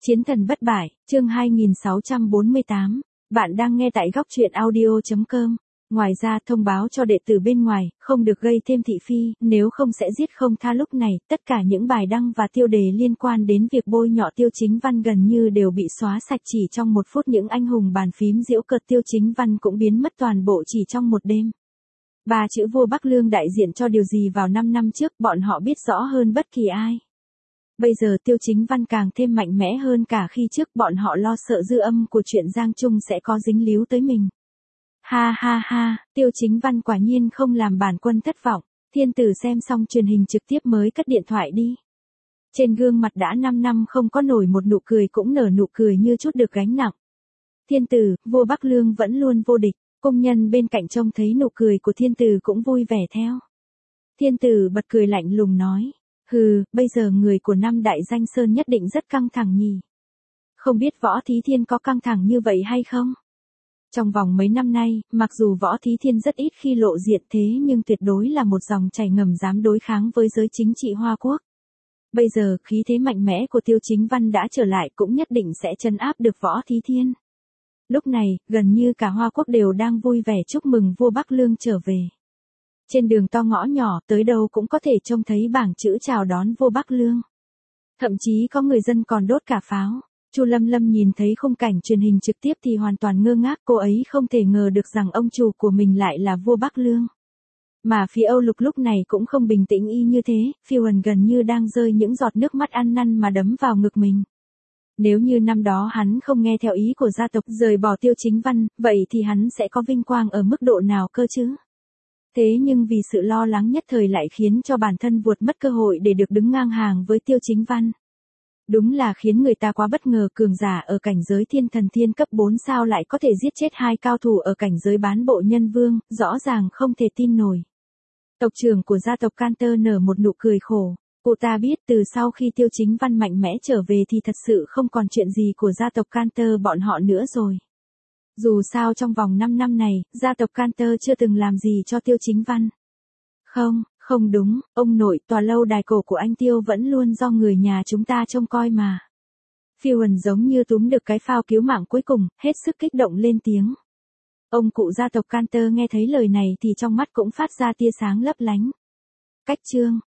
Chiến thần bất bại, chương 2648. Bạn đang nghe tại góc truyện audio.com. Ngoài ra thông báo cho đệ tử bên ngoài, không được gây thêm thị phi, nếu không sẽ giết không tha. Lúc này, tất cả những bài đăng và tiêu đề liên quan đến việc bôi nhọ Tiêu Chính Văn gần như đều bị xóa sạch chỉ trong 1 phút. Những anh hùng bàn phím giễu cợt Tiêu Chính Văn cũng biến mất toàn bộ chỉ trong một đêm. 3 chữ vua Bắc Lương đại diện cho điều gì vào 5 năm trước, bọn họ biết rõ hơn bất kỳ ai. Bây giờ Tiêu Chính Văn càng thêm mạnh mẽ hơn cả khi trước, bọn họ lo sợ dư âm của chuyện Giang Trung sẽ có dính líu tới mình. Ha ha ha, Tiêu Chính Văn quả nhiên không làm bản quân thất vọng. Thiên tử xem xong truyền hình trực tiếp mới cất điện thoại đi. Trên gương mặt đã 5 năm không có nổi một nụ cười cũng nở nụ cười như chút được gánh nặng. Thiên tử, vua Bắc Lương vẫn luôn vô địch, công nhân bên cạnh trông thấy nụ cười của thiên tử cũng vui vẻ theo. Thiên tử bật cười lạnh lùng nói. Hừ, bây giờ người của 5 đại danh sơn nhất định rất căng thẳng nhỉ. Không biết Võ Thí Thiên có căng thẳng như vậy hay không? Trong vòng mấy năm nay, mặc dù Võ Thí Thiên rất ít khi lộ diện thế nhưng tuyệt đối là một dòng chảy ngầm dám đối kháng với giới chính trị Hoa Quốc. Bây giờ khí thế mạnh mẽ của Tiêu Chính Văn đã trở lại cũng nhất định sẽ trấn áp được Võ Thí Thiên. Lúc này, gần như cả Hoa Quốc đều đang vui vẻ chúc mừng vua Bắc Lương trở về. Trên đường to ngõ nhỏ, tới đâu cũng có thể trông thấy bảng chữ chào đón vua Bắc Lương. Thậm chí có người dân còn đốt cả pháo. Chu Lâm Lâm nhìn thấy khung cảnh truyền hình trực tiếp thì hoàn toàn ngơ ngác, cô ấy không thể ngờ được rằng ông chủ của mình lại là vua Bắc Lương. Mà phía Âu Lục lúc này cũng không bình tĩnh y như thế, Phiêu gần như đang rơi những giọt nước mắt ăn năn mà đấm vào ngực mình. Nếu như năm đó hắn không nghe theo ý của gia tộc rời bỏ Tiêu Chính Văn, vậy thì hắn sẽ có vinh quang ở mức độ nào cơ chứ? Thế nhưng vì sự lo lắng nhất thời lại khiến cho bản thân vụt mất cơ hội để được đứng ngang hàng với Tiêu Chính Văn. Đúng là khiến người ta quá bất ngờ, cường giả ở cảnh giới thiên thần thiên cấp 4 sao lại có thể giết chết 2 cao thủ ở cảnh giới bán bộ nhân vương, rõ ràng không thể tin nổi. Tộc trưởng của gia tộc Canter nở một nụ cười khổ. Cô ta biết từ sau khi Tiêu Chính Văn mạnh mẽ trở về thì thật sự không còn chuyện gì của gia tộc Canter bọn họ nữa rồi. Dù sao trong vòng 5 năm này, gia tộc Canter chưa từng làm gì cho Tiêu Chính Văn. Không đúng, ông nội, tòa lâu đài cổ của anh Tiêu vẫn luôn do người nhà chúng ta trông coi mà. Phiêu giống như túm được cái phao cứu mạng cuối cùng, hết sức kích động lên tiếng. Ông cụ gia tộc Canter nghe thấy lời này thì trong mắt cũng phát ra tia sáng lấp lánh. Cách chương,